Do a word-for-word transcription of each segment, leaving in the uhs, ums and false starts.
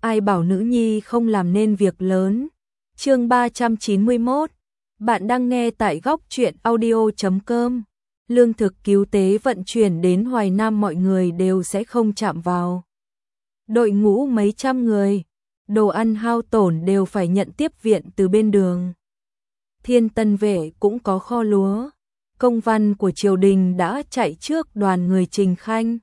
ai bảo nữ nhi không làm nên việc lớn. Chương ba trăm chín mươi mốt. Bạn đang nghe tại góc truyện audio chấm com. Lương thực cứu tế vận chuyển đến Hoài Nam mọi người đều sẽ không chạm vào. Đội ngũ mấy trăm người, đồ ăn hao tổn đều phải nhận tiếp viện từ bên đường. Thiên Tân Vệ cũng có kho lúa. Công văn của triều đình đã chạy trước đoàn người Trình Khanh.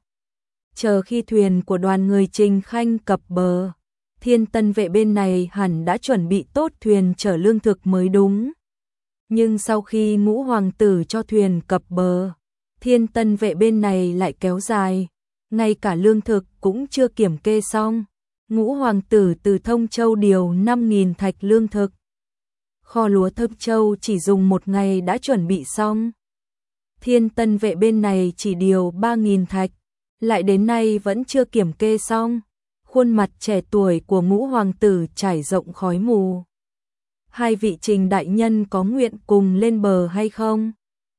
Chờ khi thuyền của đoàn người Trình Khanh cập bờ, Thiên Tân Vệ bên này hẳn đã chuẩn bị tốt thuyền chở lương thực mới đúng. Nhưng sau khi Ngũ hoàng tử cho thuyền cập bờ, Thiên Tân Vệ bên này lại kéo dài, ngay cả lương thực cũng chưa kiểm kê xong. Ngũ hoàng tử từ Thông Châu điều năm nghìn thạch lương thực. Kho lúa Thông Châu chỉ dùng một ngày đã chuẩn bị xong. Thiên Tân Vệ bên này chỉ điều ba nghìn thạch, lại đến nay vẫn chưa kiểm kê xong. Khuôn mặt trẻ tuổi của Ngũ hoàng tử trải rộng khói mù. Hai vị Trình đại nhân có nguyện cùng lên bờ hay không?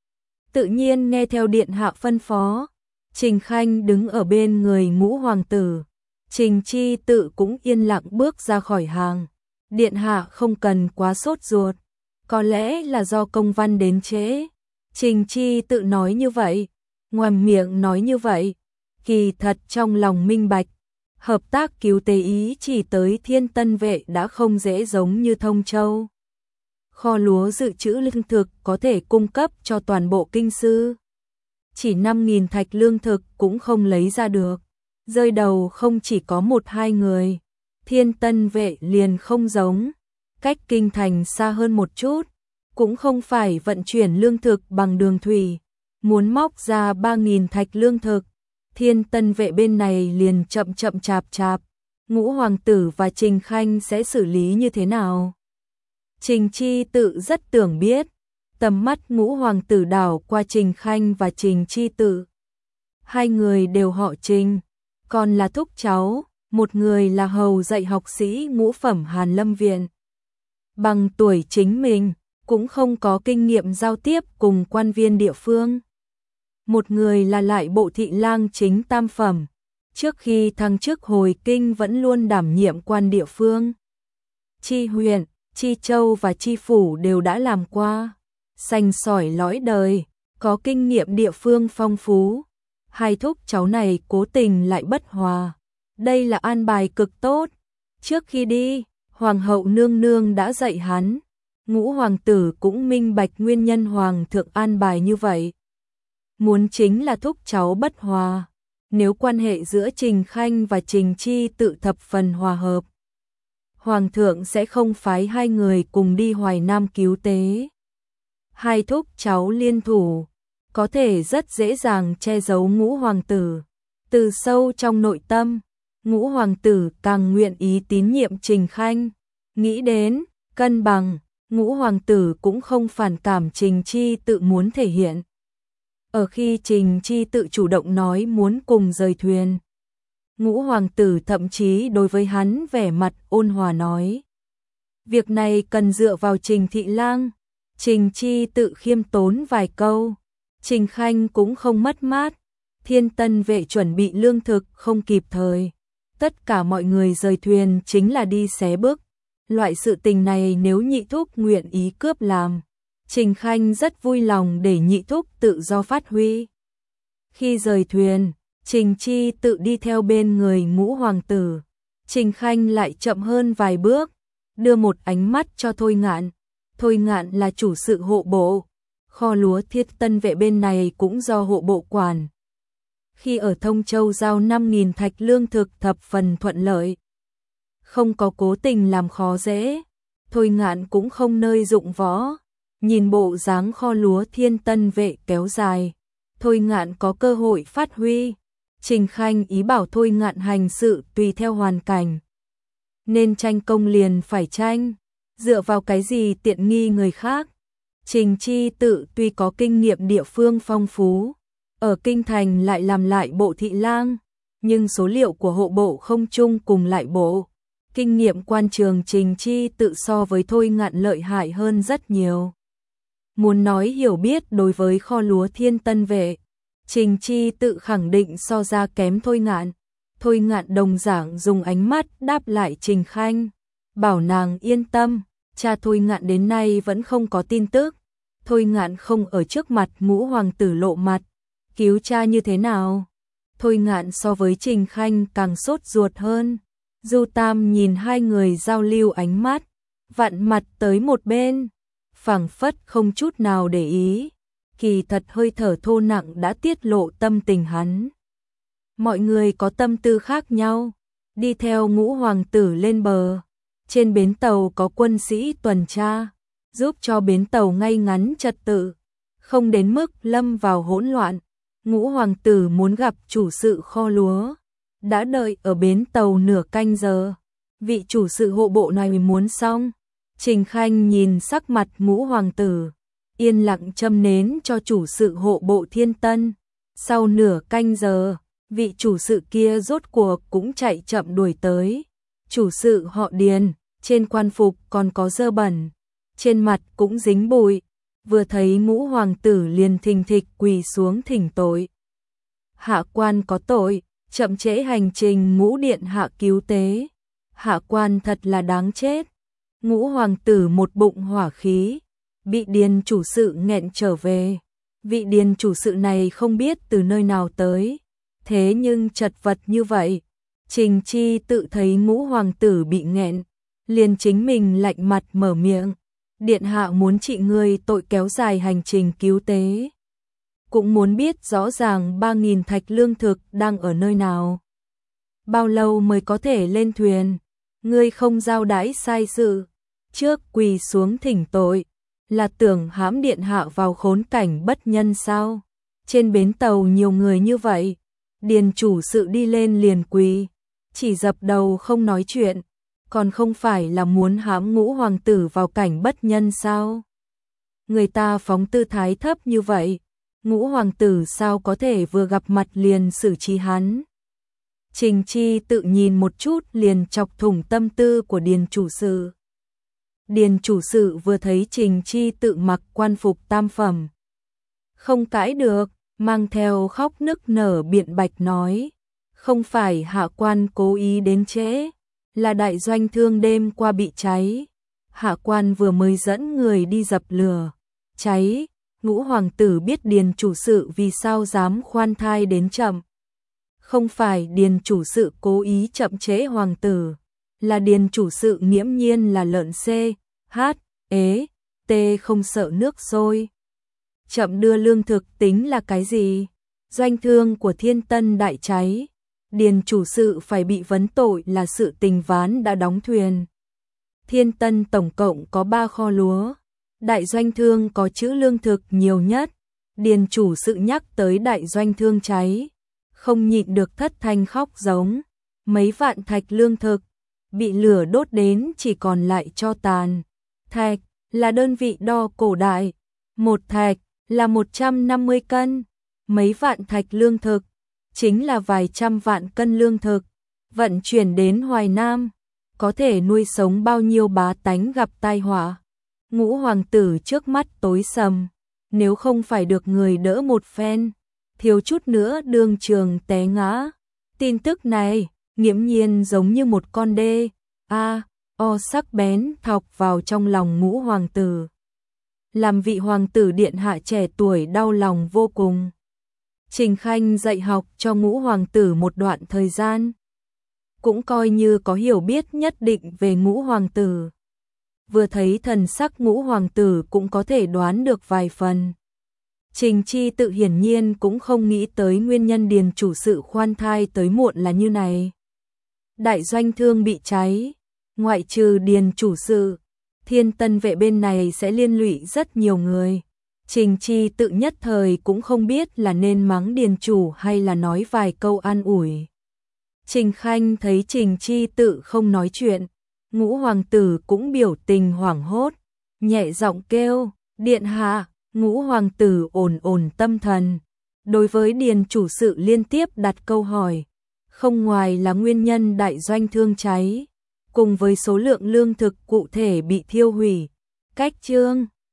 Tự nhiên nghe theo điện hạ phân phó, Trình Khanh đứng ở bên người Ngũ hoàng tử. Trình Chi Tự cũng yên lặng bước ra khỏi hàng. Điện hạ không cần quá sốt ruột, có lẽ là do công văn đến trễ. Trình Chi Tự nói như vậy, ngoài miệng nói như vậy, kỳ thật trong lòng minh bạch. Hợp tác cứu tế ý chỉ tới Thiên Tân Vệ đã không dễ giống như Thông Châu. Kho lúa dự trữ lương thực có thể cung cấp cho toàn bộ kinh sư. Chỉ năm nghìn thạch lương thực cũng không lấy ra được. Rơi đầu không chỉ có một hai người. Thiên Tân Vệ liền không giống. Cách kinh thành xa hơn một chút. Cũng không phải vận chuyển lương thực bằng đường thủy. Muốn móc ra ba nghìn thạch lương thực. Thiên Tân Vệ bên này liền chậm chậm chạp chạp. Ngũ hoàng tử và Trình Khanh sẽ xử lý như thế nào? Trình Chi Tự rất tưởng biết. Tầm mắt Ngũ hoàng tử đảo qua Trình Khanh và Trình Chi Tự. Hai người đều họ Trình, còn là thúc cháu, một người là hầu dạy học sĩ ngũ phẩm Hàn Lâm Viện. Bằng tuổi chính mình, cũng không có kinh nghiệm giao tiếp cùng quan viên địa phương. Một người là lại bộ thị lang chính tam phẩm, trước khi thăng chức hồi kinh vẫn luôn đảm nhiệm quan địa phương. Chi huyện, Chi Châu và Chi Phủ đều đã làm qua, sành sỏi lõi đời, có kinh nghiệm địa phương phong phú. Hai thúc cháu này cố tình lại bất hòa. Đây là an bài cực tốt. Trước khi đi, Hoàng hậu nương nương đã dạy hắn. Ngũ hoàng tử cũng minh bạch nguyên nhân hoàng thượng an bài như vậy. Muốn chính là thúc cháu bất hòa. Nếu quan hệ giữa Trình Khanh và Trình Chi Tự thập phần hòa hợp, hoàng thượng sẽ không phái hai người cùng đi Hoài Nam cứu tế. Hai thúc cháu liên thủ, có thể rất dễ dàng che giấu Ngũ hoàng tử. Từ sâu trong nội tâm, Ngũ hoàng tử càng nguyện ý tín nhiệm Trình Khanh. Nghĩ đến cân bằng, Ngũ hoàng tử cũng không phản cảm Trình Chi Tự muốn thể hiện. Ở khi Trình Chi Tự chủ động nói muốn cùng rời thuyền, Ngũ hoàng tử thậm chí đối với hắn vẻ mặt ôn hòa nói. Việc này cần dựa vào Trình thị lang. Trình Chi Tự khiêm tốn vài câu. Trình Khanh cũng không mất mát. Thiên Tân Vệ chuẩn bị lương thực không kịp thời. Tất cả mọi người rời thuyền chính là đi xé bước. Loại sự tình này nếu nhị thúc nguyện ý cướp làm, Trình Khanh rất vui lòng để nhị thúc tự do phát huy. Khi rời thuyền, Trình Chi Tự đi theo bên người Ngũ hoàng tử. Trình Khanh lại chậm hơn vài bước, đưa một ánh mắt cho Thôi Ngạn. Thôi Ngạn là chủ sự hộ bộ. Kho lúa Thiên Tân Vệ bên này cũng do hộ bộ quản. Khi ở Thông Châu giao năm nghìn thạch lương thực thập phần thuận lợi. Không có cố tình làm khó dễ. Thôi Ngạn cũng không nơi dụng võ. Nhìn bộ dáng kho lúa Thiên Tân Vệ kéo dài, Thôi Ngạn có cơ hội phát huy. Trình Khanh ý bảo Thôi Ngạn hành sự tùy theo hoàn cảnh. Nên tranh công liền phải tranh. Dựa vào cái gì tiện nghi người khác. Trình Chi Tự tuy có kinh nghiệm địa phương phong phú, ở kinh thành lại làm lại bộ thị lang, nhưng số liệu của hộ bộ không chung cùng lại bộ. Kinh nghiệm quan trường Trình Chi Tự so với Thôi Ngạn lợi hại hơn rất nhiều. Muốn nói hiểu biết đối với kho lúa Thiên Tân Vệ, Trình Chi Tự khẳng định so ra kém Thôi Ngạn. Thôi Ngạn đồng dạng dùng ánh mắt đáp lại Trình Khanh, bảo nàng yên tâm, cha Thôi Ngạn đến nay vẫn không có tin tức. Thôi Ngạn không ở trước mặt Ngũ hoàng tử lộ mặt, cứu cha như thế nào? Thôi Ngạn so với Trình Khanh càng sốt ruột hơn. Du Tam nhìn hai người giao lưu ánh mắt, vặn mặt tới một bên, phảng phất không chút nào để ý. Kỳ thật hơi thở thô nặng đã tiết lộ tâm tình hắn. Mọi người có tâm tư khác nhau, đi theo Ngũ hoàng tử lên bờ. Trên bến tàu có quân sĩ tuần tra, giúp cho bến tàu ngay ngắn trật tự, không đến mức lâm vào hỗn loạn. Ngũ hoàng tử muốn gặp chủ sự kho lúa, đã đợi ở bến tàu nửa canh giờ. Vị chủ sự hộ bộ này muốn xong. Trình Khanh nhìn sắc mặt Ngũ hoàng tử, yên lặng châm nến cho chủ sự hộ bộ Thiên Tân. Sau nửa canh giờ, vị chủ sự kia rốt cuộc cũng chạy chậm đuổi tới. Chủ sự họ Điền, trên quan phục còn có dơ bẩn, trên mặt cũng dính bụi, vừa thấy Ngũ hoàng tử liền thình thịch quỳ xuống thỉnh tội. Hạ quan có tội, chậm trễ hành trình Ngũ điện hạ cứu tế. Hạ quan thật là đáng chết. Ngũ hoàng tử một bụng hỏa khí, bị Điền chủ sự nghẹn trở về. Vị Điền chủ sự này không biết từ nơi nào tới, thế nhưng chật vật như vậy. Trình Chi tự thấy Ngũ hoàng tử bị nghẹn, liền chính mình lạnh mặt mở miệng, điện hạ muốn trị ngươi tội kéo dài hành trình cứu tế, cũng muốn biết rõ ràng ba nghìn thạch lương thực đang ở nơi nào, bao lâu mới có thể lên thuyền. Ngươi không giao đãi sai sự, trước quỳ xuống thỉnh tội, là tưởng hãm điện hạ vào khốn cảnh bất nhân sao? Trên bến tàu nhiều người như vậy, Điền chủ sự đi lên liền quỳ, chỉ dập đầu không nói chuyện, còn không phải là muốn hãm Ngũ hoàng tử vào cảnh bất nhân sao? Người ta phóng tư thái thấp như vậy, Ngũ hoàng tử sao có thể vừa gặp mặt liền xử trí hắn? Trình Chi tự nhìn một chút liền chọc thủng tâm tư của Điền chủ sự. Điền chủ sự vừa thấy Trình Chi tự mặc quan phục tam phẩm, không cãi được, mang theo khóc nức nở biện bạch nói, không phải hạ quan cố ý đến trễ, là đại doanh thương đêm qua bị cháy. Hạ quan vừa mới dẫn người đi dập lửa, cháy. Ngũ hoàng tử biết Điền chủ sự vì sao dám khoan thai đến chậm. Không phải Điền chủ sự cố ý chậm trễ hoàng tử, là Điền chủ sự nghiễm nhiên là lợn xê, hát, ế, tê không sợ nước sôi. Chậm đưa lương thực tính là cái gì? Doanh thương của Thiên Tân đại cháy, Điền chủ sự phải bị vấn tội là sự tình ván đã đóng thuyền. Thiên Tân tổng cộng có ba kho lúa, đại doanh thương có trữ lương thực nhiều nhất. Điền chủ sự nhắc tới đại doanh thương cháy, không nhịn được thất thanh khóc giống. Mấy vạn thạch lương thực bị lửa đốt đến chỉ còn lại tro tàn. Thạch là đơn vị đo cổ đại, một thạch là một trăm năm mươi cân, mấy vạn thạch lương thực chính là vài trăm vạn cân lương thực, vận chuyển đến Hoài Nam, có thể nuôi sống bao nhiêu bá tánh gặp tai họa. Ngũ hoàng tử trước mắt tối sầm, nếu không phải được người đỡ một phen, thiếu chút nữa đương trường té ngã. Tin tức này, nghiễm nhiên giống như một con đê, a, o sắc bén thọc vào trong lòng Ngũ hoàng tử. Làm vị hoàng tử điện hạ trẻ tuổi đau lòng vô cùng. Trình Khanh dạy học cho Ngũ hoàng tử một đoạn thời gian, cũng coi như có hiểu biết nhất định về Ngũ hoàng tử. Vừa thấy thần sắc Ngũ hoàng tử cũng có thể đoán được vài phần. Trình Chi tự hiển nhiên cũng không nghĩ tới nguyên nhân Điền chủ sự khoan thai tới muộn là như này. Đại doanh thương bị cháy, ngoại trừ Điền chủ sự, Thiên Tân vệ bên này sẽ liên lụy rất nhiều người. Trình Chi tự nhất thời cũng không biết là nên mắng Điền chủ hay là nói vài câu an ủi. Trình Khanh thấy Trình Chi tự không nói chuyện, Ngũ hoàng tử cũng biểu tình hoảng hốt, nhẹ giọng kêu, điện hạ. Ngũ hoàng tử ổn ổn tâm thần, đối với Điền chủ sự liên tiếp đặt câu hỏi, không ngoài là nguyên nhân đại doanh thương cháy, cùng với số lượng lương thực cụ thể bị thiêu hủy. Cách chương